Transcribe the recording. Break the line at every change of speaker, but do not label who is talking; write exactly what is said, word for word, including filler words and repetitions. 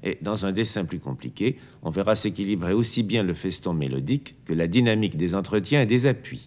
Et dans un dessin plus compliqué, on verra s'équilibrer aussi bien le feston mélodique que la dynamique des entretiens et des appuis.